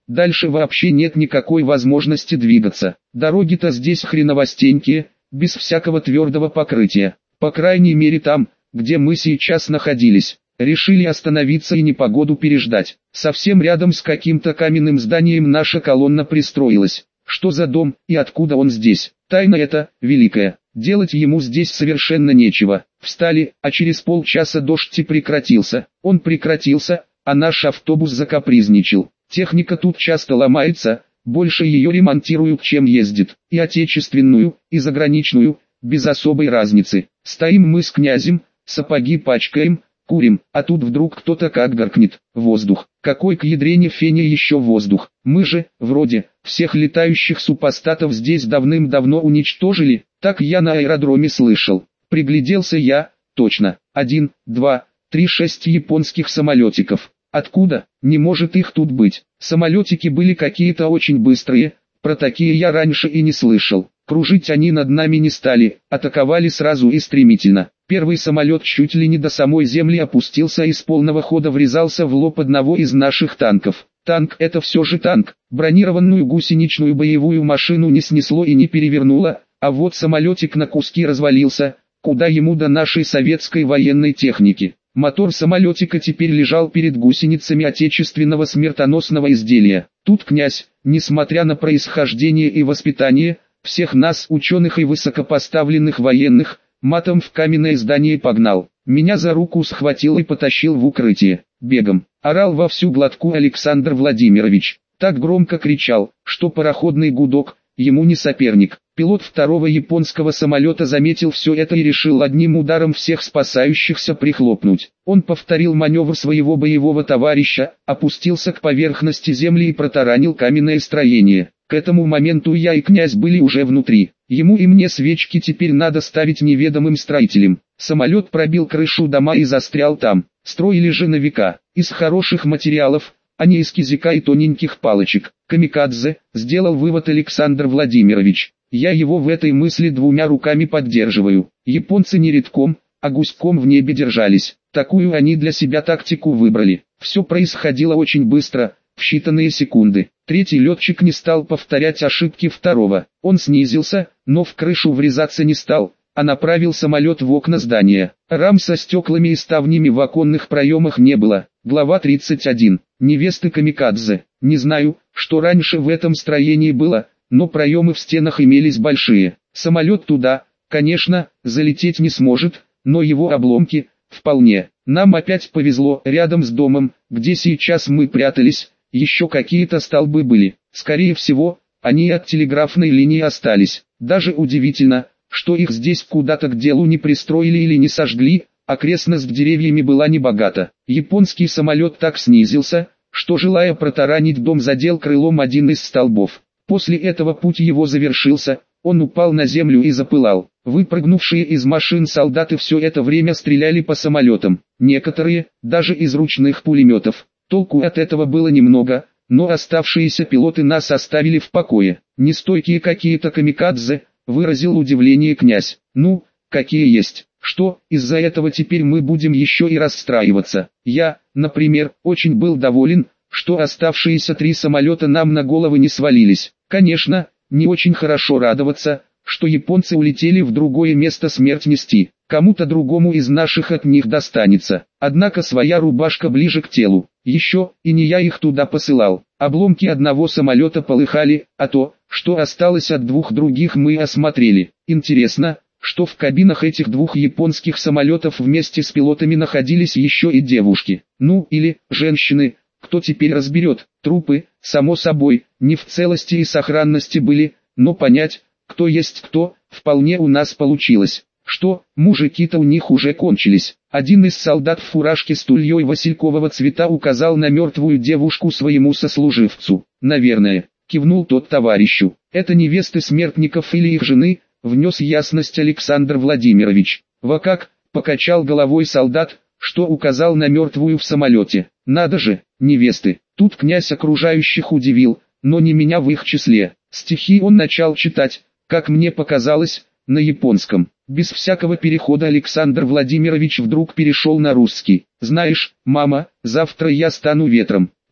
Дальше вообще нет никакой возможности двигаться. Дороги-то здесь хреновостенькие, без всякого твердого покрытия. По крайней мере там, где мы сейчас находились. Решили остановиться и непогоду переждать. Совсем рядом с каким-то каменным зданием наша колонна пристроилась. Что за дом и откуда он здесь? Тайна эта, великая. Делать ему здесь совершенно нечего. Встали, а через полчаса дождь и прекратился. Он прекратился, а наш автобус закапризничал. Техника тут часто ломается, больше ее ремонтируют, чем ездит. И отечественную, и заграничную, без особой разницы. Стоим мы с князем, сапоги пачкаем, курим, а тут вдруг кто-то как гаркнет. Воздух. Какой к ядрене фене еще воздух? Мы же, вроде, всех летающих супостатов здесь давным-давно уничтожили. Так я на аэродроме слышал. Пригляделся я, точно. Один, два, три, шесть японских самолетиков. Откуда? Не может их тут быть. Самолетики были какие-то очень быстрые, про такие я раньше и не слышал. Кружить они над нами не стали, атаковали сразу и стремительно. Первый самолет чуть ли не до самой земли опустился и с полного хода врезался в лоб одного из наших танков. Танк — это все же танк. Бронированную гусеничную боевую машину не снесло и не перевернуло, а вот самолетик на куски развалился, куда ему до нашей советской военной техники. Мотор самолетика теперь лежал перед гусеницами отечественного смертоносного изделия. Тут князь, несмотря на происхождение и воспитание, всех нас, ученых и высокопоставленных военных, матом в каменное здание погнал. Меня за руку схватил и потащил в укрытие. Бегом. Орал во всю глотку Александр Владимирович. Так громко кричал, что пароходный гудок ему не соперник. Пилот второго японского самолета заметил все это и решил одним ударом всех спасающихся прихлопнуть. Он повторил маневр своего боевого товарища, опустился к поверхности земли и протаранил каменное строение. К этому моменту я и князь были уже внутри. Ему и мне свечки теперь надо ставить неведомым строителям. Самолет пробил крышу дома и застрял там. Строили же на века, из хороших материалов, а не из кизика и тоненьких палочек. Камикадзе, сделал вывод Александр Владимирович. Я его в этой мысли двумя руками поддерживаю. Японцы не редком, а гуськом в небе держались. Такую они для себя тактику выбрали. Все происходило очень быстро, в считанные секунды. Третий летчик не стал повторять ошибки второго. Он снизился, но в крышу врезаться не стал, а направил самолет в окна здания. Рам со стеклами и ставнями в оконных проемах не было. Глава тридцать один. Невесты камикадзе. Не знаю, что раньше в этом строении было, но проемы в стенах имелись большие. Самолет туда, конечно, залететь не сможет, но его обломки – вполне. Нам опять повезло, рядом с домом, где сейчас мы прятались, еще какие-то столбы были. Скорее всего, они от телеграфной линии остались. Даже удивительно, что их здесь куда-то к делу не пристроили или не сожгли, окрестность деревьями была небогата. Японский самолет так снизился, что, желая протаранить дом, задел крылом один из столбов. После этого путь его завершился, он упал на землю и запылал. Выпрыгнувшие из машин солдаты все это время стреляли по самолетам. Некоторые, даже из ручных пулеметов. Толку от этого было немного, но оставшиеся пилоты нас оставили в покое. Нестойкие какие-то камикадзе, выразил удивление князь. Ну, какие есть. Что, из-за этого теперь мы будем еще и расстраиваться? Я, например, очень был доволен, что оставшиеся три самолета нам на головы не свалились. Конечно, не очень хорошо радоваться, что японцы улетели в другое место смерть нести. Кому-то другому из наших от них достанется. Однако своя рубашка ближе к телу. Еще, и не я их туда посылал. Обломки одного самолета полыхали, а то, что осталось от двух других, мы осмотрели. Интересно, что в кабинах этих двух японских самолетов вместе с пилотами находились еще и девушки. Ну, или женщины, кто теперь разберет. Трупы, само собой, не в целости и сохранности были, но понять, кто есть кто, вполне у нас получилось. Что, мужики-то у них уже кончились. Один из солдат в фуражке с тульей василькового цвета указал на мертвую девушку своему сослуживцу. Наверное, кивнул тот товарищу. Это невесты смертников или их жены, внес ясность Александр Владимирович. Во как, покачал головой солдат, что указал на мертвую в самолете. Надо же, невесты. Тут князь окружающих удивил, но не меня в их числе. Стихи он начал читать, как мне показалось, на японском. Без всякого перехода Александр Владимирович вдруг перешел на русский. «Знаешь, мама, завтра я стану ветром.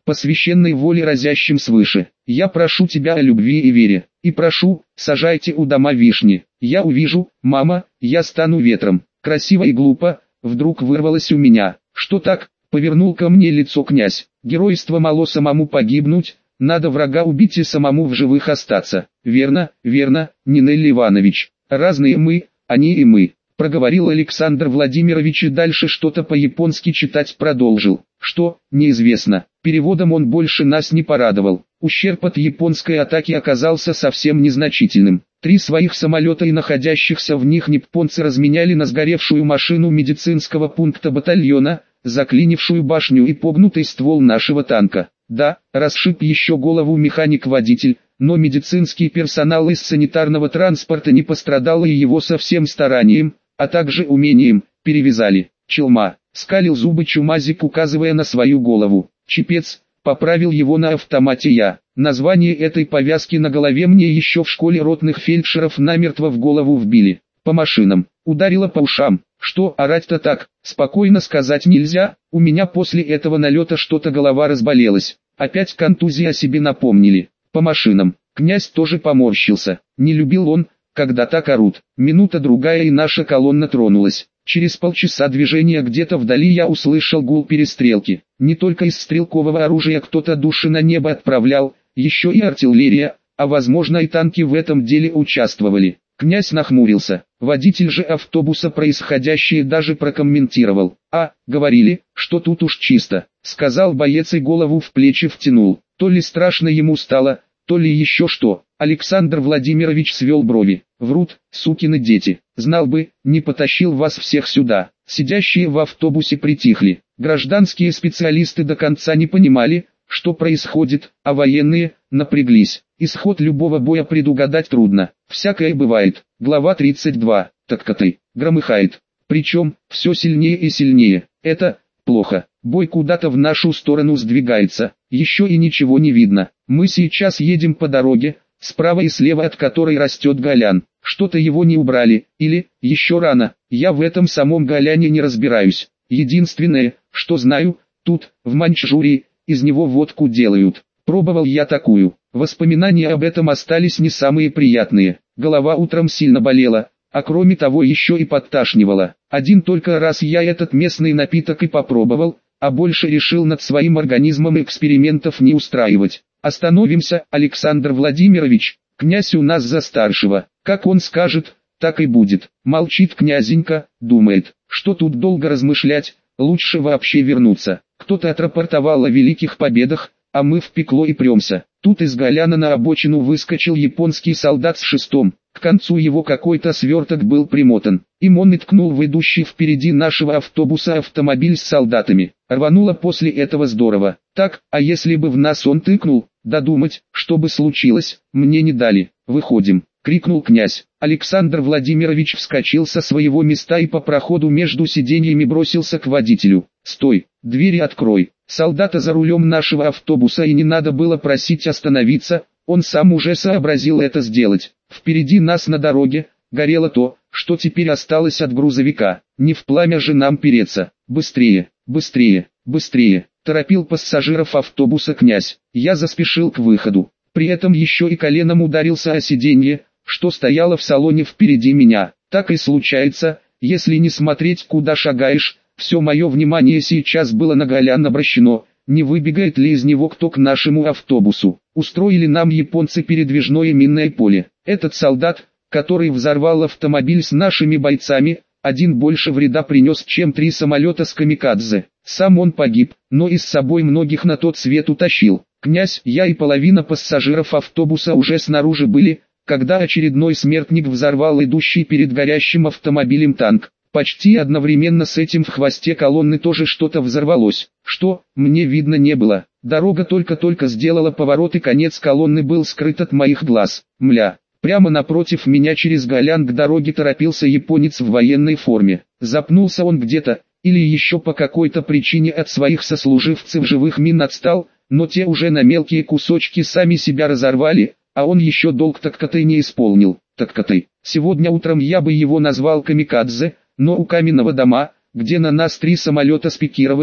по священной воле разящим свыше. Я прошу тебя о любви и вере, и прошу, сажайте у дома вишни. Я увижу, мама, я стану ветром. Красиво и глупо, вдруг вырвалось у меня. Что так? Повернул ко мне лицо князь. Геройство мало самому погибнуть, надо врага убить и самому в живых остаться. Верно, верно, Нинель Иванович. Разные мы, они и мы. Проговорил Александр Владимирович и дальше что-то по-японски читать продолжил. Что, неизвестно. Переводом он больше нас не порадовал. Ущерб от японской атаки оказался совсем незначительным. Три своих самолета и находящихся в них японцы разменяли на сгоревшую машину медицинского пункта батальона, заклинившую башню и погнутый ствол нашего танка. Да, расшиб еще голову механик-водитель, но медицинский персонал из санитарного транспорта не пострадал и его со всем старанием, а также умением, перевязали. Челма, скалил зубы чумазик, указывая на свою голову. Чепец, поправил его на автомате я. Название этой повязки на голове мне еще в школе ротных фельдшеров намертво в голову вбили. По машинам, ударило по ушам. Что орать-то так, спокойно сказать нельзя, у меня после этого налета что-то голова разболелась. Опять контузии о себе напомнили. По машинам, князь тоже поморщился. Не любил он, когда так орут. Минута-другая и наша колонна тронулась. Через полчаса движения где-то вдали я услышал гул перестрелки. Не только из стрелкового оружия кто-то души на небо отправлял, еще и артиллерия, а возможно и танки в этом деле участвовали. Князь нахмурился. Водитель же автобуса происходящее даже прокомментировал. «А, говорили, что тут уж чисто», — сказал боец и голову в плечи втянул. То ли страшно ему стало, то ли еще что. Александр Владимирович свел брови. «Врут, сукины дети. Знал бы, не потащил вас всех сюда». Сидящие в автобусе притихли. Гражданские специалисты до конца не понимали, что происходит, а военные напряглись. Исход любого боя предугадать трудно. Всякое бывает. Глава тридцать два. Так-коты. Громыхает. Причем, все сильнее и сильнее. Это плохо. Бой куда-то в нашу сторону сдвигается. Еще и ничего не видно. Мы сейчас едем по дороге, справа и слева от которой растет Голян. Что-то его не убрали, или, еще рано. Я в этом самом Голяне не разбираюсь. Единственное, что знаю, тут, в Маньчжурии, из него водку делают. Пробовал я такую. Воспоминания об этом остались не самые приятные. Голова утром сильно болела, а кроме того еще и подташнивала. Один только раз я этот местный напиток и попробовал, а больше решил над своим организмом экспериментов не устраивать. Остановимся, Александр Владимирович, князь у нас за старшего. Как он скажет, так и будет. Молчит князенька, думает, что тут долго размышлять, лучше вообще вернуться. Кто-то отрапортовал о великих победах, а мы в пекло и премся. Тут из Голяна на обочину выскочил японский солдат с шестом. К концу его какой-то сверток был примотан. Им он и ткнул в идущий впереди нашего автобуса автомобиль с солдатами. Рвануло после этого здорово. Так, а если бы в нас он тыкнул, додумать, что бы случилось, мне не дали. Выходим, крикнул князь. Александр Владимирович вскочил со своего места и по проходу между сиденьями бросился к водителю. «Стой, двери открой». Солдата за рулем нашего автобуса и не надо было просить остановиться, он сам уже сообразил это сделать. Впереди нас на дороге горело то, что теперь осталось от грузовика. Не в пламя же нам переться. Быстрее, быстрее, быстрее, торопил пассажиров автобуса князь. Я заспешил к выходу. При этом еще и коленом ударился о сиденье, что стояло в салоне впереди меня. Так и случается, если не смотреть, куда шагаешь. Все мое внимание сейчас было на Голян обращено, не выбегает ли из него кто к нашему автобусу. Устроили нам японцы передвижное минное поле. Этот солдат, который взорвал автомобиль с нашими бойцами, один больше вреда принес, чем три самолета с камикадзе. Сам он погиб, но и с собой многих на тот свет утащил. Князь, я и половина пассажиров автобуса уже снаружи были, когда очередной смертник взорвал идущий перед горящим автомобилем танк. Почти одновременно с этим в хвосте колонны тоже что-то взорвалось. Что, мне видно не было. Дорога только-только сделала поворот и конец колонны был скрыт от моих глаз. Мля. Прямо напротив меня через Голян к дороге торопился японец в военной форме. Запнулся он где-то, или еще по какой-то причине от своих сослуживцев живых мин отстал, но те уже на мелкие кусочки сами себя разорвали, а он еще долг так-коты не исполнил. Так-коты. Сегодня утром я бы его назвал камикадзе, но у каменного дома, где на нас три самолета спикировали,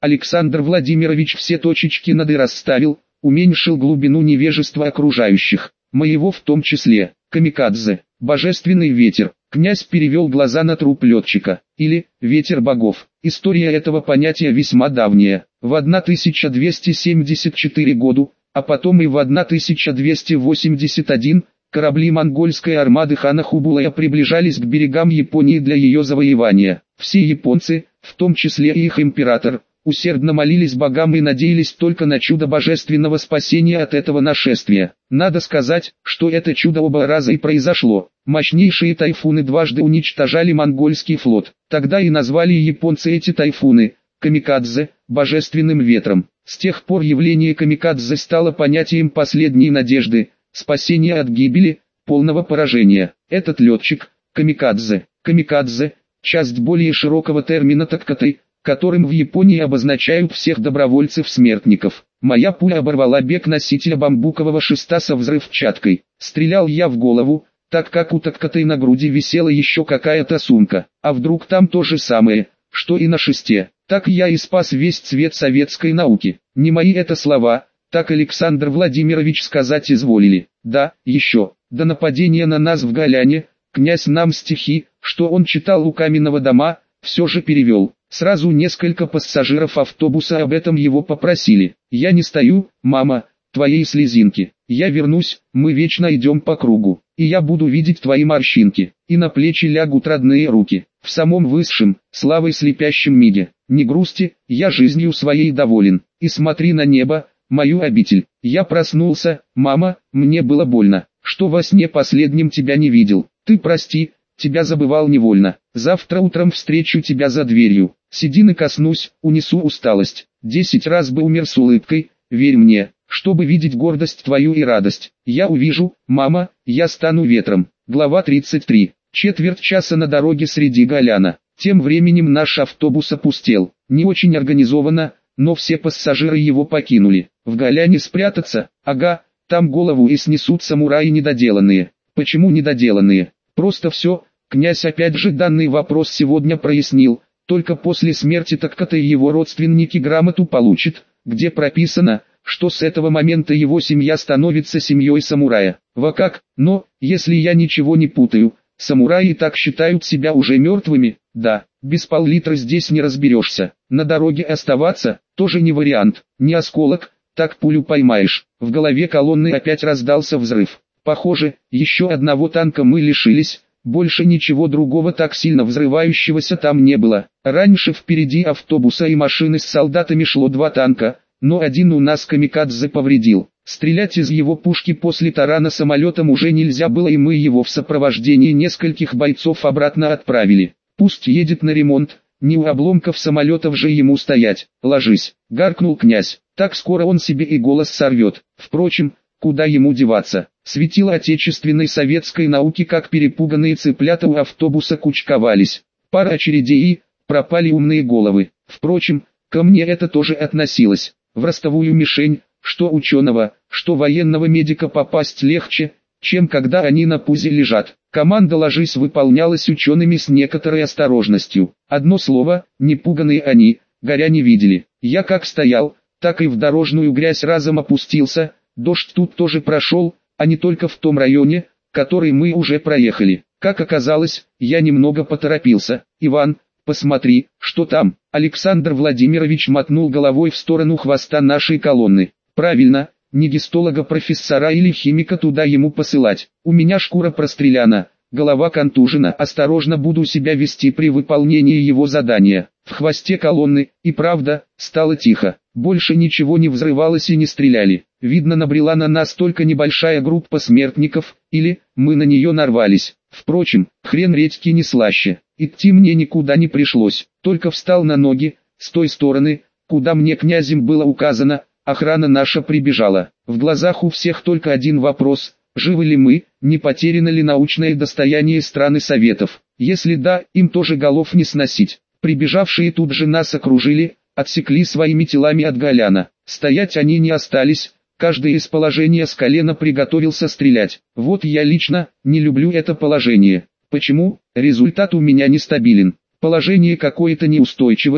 Александр Владимирович все точечки над «и» расставил, уменьшил глубину невежества окружающих, моего в том числе. Камикадзе, божественный ветер. Князь перевел глаза на труп летчика, или «ветер богов». История этого понятия весьма давняя. В тысяча двести семьдесят четвёртом году, а потом и в тысяча двести восемьдесят первом, корабли монгольской армады хана Хубулая приближались к берегам Японии для ее завоевания. Все японцы, в том числе и их император, усердно молились богам и надеялись только на чудо божественного спасения от этого нашествия. Надо сказать, что это чудо оба раза и произошло. Мощнейшие тайфуны дважды уничтожали монгольский флот. Тогда и назвали японцы эти тайфуны камикадзе, божественным ветром. С тех пор явление камикадзе стало понятием последней надежды, спасения от гибели, полного поражения. Этот летчик, камикадзе, камикадзе, часть более широкого термина таккатай, которым в Японии обозначают всех добровольцев-смертников. Моя пуля оборвала бег носителя бамбукового шеста со взрывчаткой. Стрелял я в голову, так как у таккатай на груди висела еще какая-то сумка. А вдруг там то же самое, что и на шесте. Так я и спас весь цвет советской науки. Не мои это слова, так Александр Владимирович сказать изволили. Да, еще, до нападения на нас в Голяне, князь нам стихи, что он читал у каменного дома, все же перевел. Сразу несколько пассажиров автобуса об этом его попросили. Я не стою, мама, твоей слезинки. Я вернусь, мы вечно идем по кругу. И я буду видеть твои морщинки. И на плечи лягут родные руки. В самом высшем, славой слепящем миге. Не грусти, я жизнью своей доволен. И смотри на небо, мою обитель. Я проснулся, мама, мне было больно, что во сне последним тебя не видел. Ты прости, тебя забывал невольно. Завтра утром встречу тебя за дверью. Седины коснусь, унесу усталость. Десять раз бы умер с улыбкой, верь мне, чтобы видеть гордость твою и радость. Я увижу, мама, я стану ветром. Глава тридцать три. Четверть часа на дороге среди Голяна. Тем временем наш автобус опустел. Не очень организованно, но все пассажиры его покинули. В Голяне спрятаться? Ага, там голову и снесут самураи недоделанные. Почему недоделанные? Просто все, князь опять же данный вопрос сегодня прояснил. Только после смерти так-то и его родственники грамоту получат, где прописано, что с этого момента его семья становится семьей самурая. Во как, но, если я ничего не путаю, самураи так считают себя уже мертвыми, да, без пол-литра здесь не разберешься. На дороге оставаться, тоже не вариант, не осколок, так пулю поймаешь. В голове колонны опять раздался взрыв. Похоже, еще одного танка мы лишились. Больше ничего другого так сильно взрывающегося там не было. Раньше впереди автобуса и машины с солдатами шло два танка, но один у нас камикадзе повредил. Стрелять из его пушки после тарана самолетом уже нельзя было, и мы его в сопровождении нескольких бойцов обратно отправили. Пусть едет на ремонт, не у обломков самолетов же ему стоять. Ложись, гаркнул князь, так скоро он себе и голос сорвет. Впрочем, куда ему деваться? Светила отечественной советской науки, как перепуганные цыплята у автобуса кучковались. Пара очередей и пропали умные головы. Впрочем, ко мне это тоже относилось. В ростовую мишень, что ученого, что военного медика попасть легче, чем когда они на пузе лежат. Команда «ложись» выполнялась учеными с некоторой осторожностью. Одно слово, непуганные они, горя не видели. Я как стоял, так и в дорожную грязь разом опустился. Дождь тут тоже прошел, а не только в том районе, который мы уже проехали. Как оказалось, я немного поторопился. Иван, посмотри, что там. Александр Владимирович мотнул головой в сторону хвоста нашей колонны. Правильно, не гистолога-профессора или химика туда ему посылать. У меня шкура простреляна, голова контужена. Осторожно буду себя вести при выполнении его задания. В хвосте колонны, и правда, стало тихо. Больше ничего не взрывалось и не стреляли. Видно, набрела на нас только небольшая группа смертников, или мы на нее нарвались. Впрочем, хрен редьки не слаще. Идти мне никуда не пришлось, только встал на ноги, с той стороны, куда мне князем было указано. Охрана наша прибежала. В глазах у всех только один вопрос: живы ли мы, не потеряно ли научное достояние страны Советов. Если да, им тоже голов не сносить. Прибежавшие тут же нас окружили, отсекли своими телами от Голяна. Стоять они не остались, каждый из положения с колена приготовился стрелять. Вот я лично не люблю это положение. Почему? Результат у меня нестабилен. Положение какое-то неустойчивое,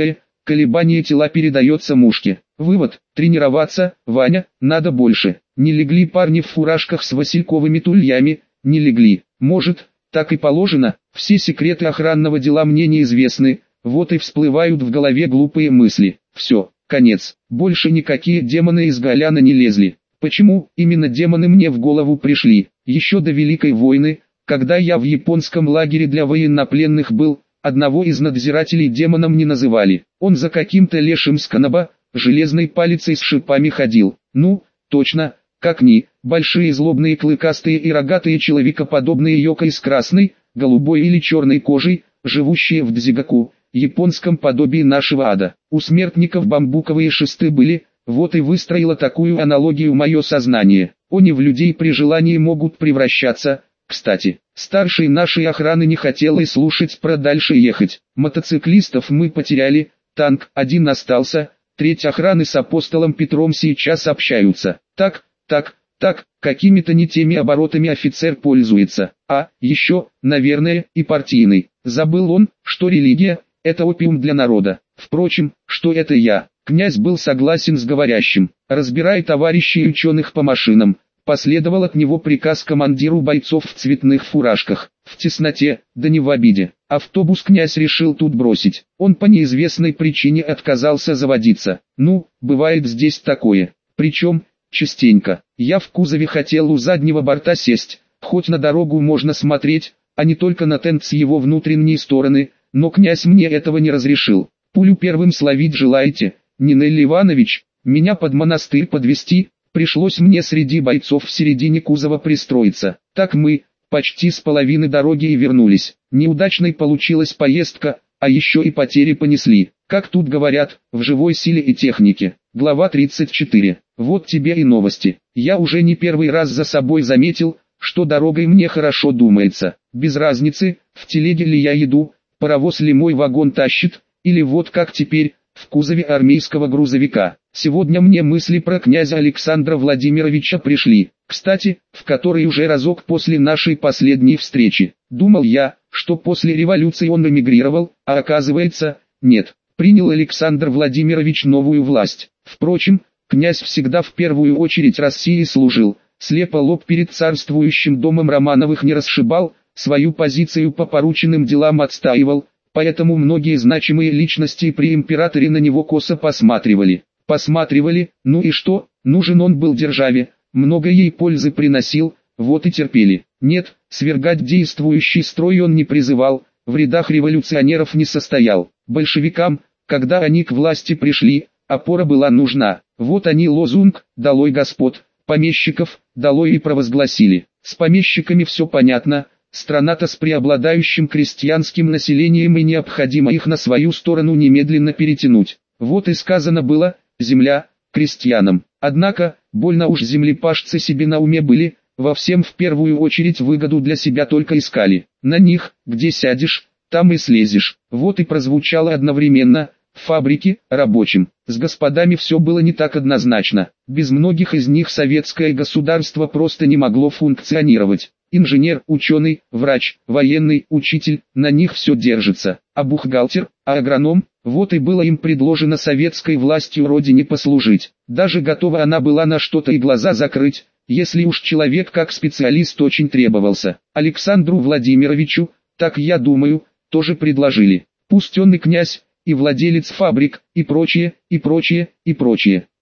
колебание тела передается мушке. Вывод: тренироваться, Ваня, надо больше. Не легли парни в фуражках с васильковыми тульями, не легли. Может, так и положено, все секреты охранного дела мне неизвестны, вот и всплывают в голове глупые мысли. Все, конец, больше никакие демоны из Голяна не лезли. Почему именно демоны мне в голову пришли? Еще до Великой войны, когда я в японском лагере для военнопленных был, одного из надзирателей демоном не называли. Он за каким-то лешим с канаба, железной палицей с шипами ходил. Ну, точно, как ни, большие злобные клыкастые и рогатые человекоподобные йокой с красной, голубой или черной кожей, живущие в Дзигаку, японском подобии нашего ада. У смертников бамбуковые шесты были, вот и выстроило такую аналогию мое сознание. Они в людей при желании могут превращаться. Кстати, старший нашей охраны не хотел и слушать про дальше ехать. Мотоциклистов мы потеряли, танк один остался, треть охраны с апостолом Петром сейчас общаются. Так, так, так, какими-то не теми оборотами офицер пользуется. А, еще, наверное, и партийный. Забыл он, что религия – это опиум для народа. Впрочем, что это я? Князь был согласен с говорящим. Разбирай товарищей ученых по машинам. Последовал от него приказ командиру бойцов в цветных фуражках. В тесноте, да не в обиде. Автобус князь решил тут бросить. Он по неизвестной причине отказался заводиться. Ну, бывает здесь такое. Причем, частенько. Я в кузове хотел у заднего борта сесть, хоть на дорогу можно смотреть, а не только на тент с его внутренней стороны, но князь мне этого не разрешил. Пулю первым словить желаете, Нинель Иванович? Меня под монастырь подвести? Пришлось мне среди бойцов в середине кузова пристроиться. Так мы, почти с половины дороги и вернулись. Неудачной получилась поездка, а еще и потери понесли. Как тут говорят, в живой силе и технике. Глава тридцать четыре. Вот тебе и новости. Я уже не первый раз за собой заметил, что дорогой мне хорошо думается. Без разницы, в телеге ли я еду, паровоз ли мой вагон тащит, или вот как теперь, в кузове армейского грузовика. Сегодня мне мысли про князя Александра Владимировича пришли, кстати, в который уже разок после нашей последней встречи. Думал я, что после революции он эмигрировал, а оказывается, нет. Принял Александр Владимирович новую власть. Впрочем, князь всегда в первую очередь России служил, слепо лоб перед царствующим домом Романовых не расшибал, свою позицию по порученным делам отстаивал, поэтому многие значимые личности при императоре на него косо посматривали. Посматривали, ну и что, нужен он был державе, много ей пользы приносил, вот и терпели. Нет, свергать действующий строй он не призывал, в рядах революционеров не состоял. Большевикам, когда они к власти пришли, опора была нужна. Вот они лозунг «Долой господ», помещиков, долой и провозгласили. С помещиками все понятно, страна-то с преобладающим крестьянским населением и необходимо их на свою сторону немедленно перетянуть. Вот и сказано было, земля, крестьянам. Однако, больно уж землепашцы себе на уме были, во всем в первую очередь выгоду для себя только искали. На них, где сядешь, там и слезешь. Вот и прозвучало одновременно, в фабрике, рабочим. С господами все было не так однозначно. Без многих из них советское государство просто не могло функционировать. Инженер, ученый, врач, военный, учитель, на них все держится. А бухгалтер, а агроном, вот и было им предложено советской властью родине послужить. Даже готова она была на что-то и глаза закрыть, если уж человек как специалист очень требовался. Александру Владимировичу, так я думаю, тоже предложили. Пусть он и князь, и владелец фабрик, и прочее, и прочее, и прочее.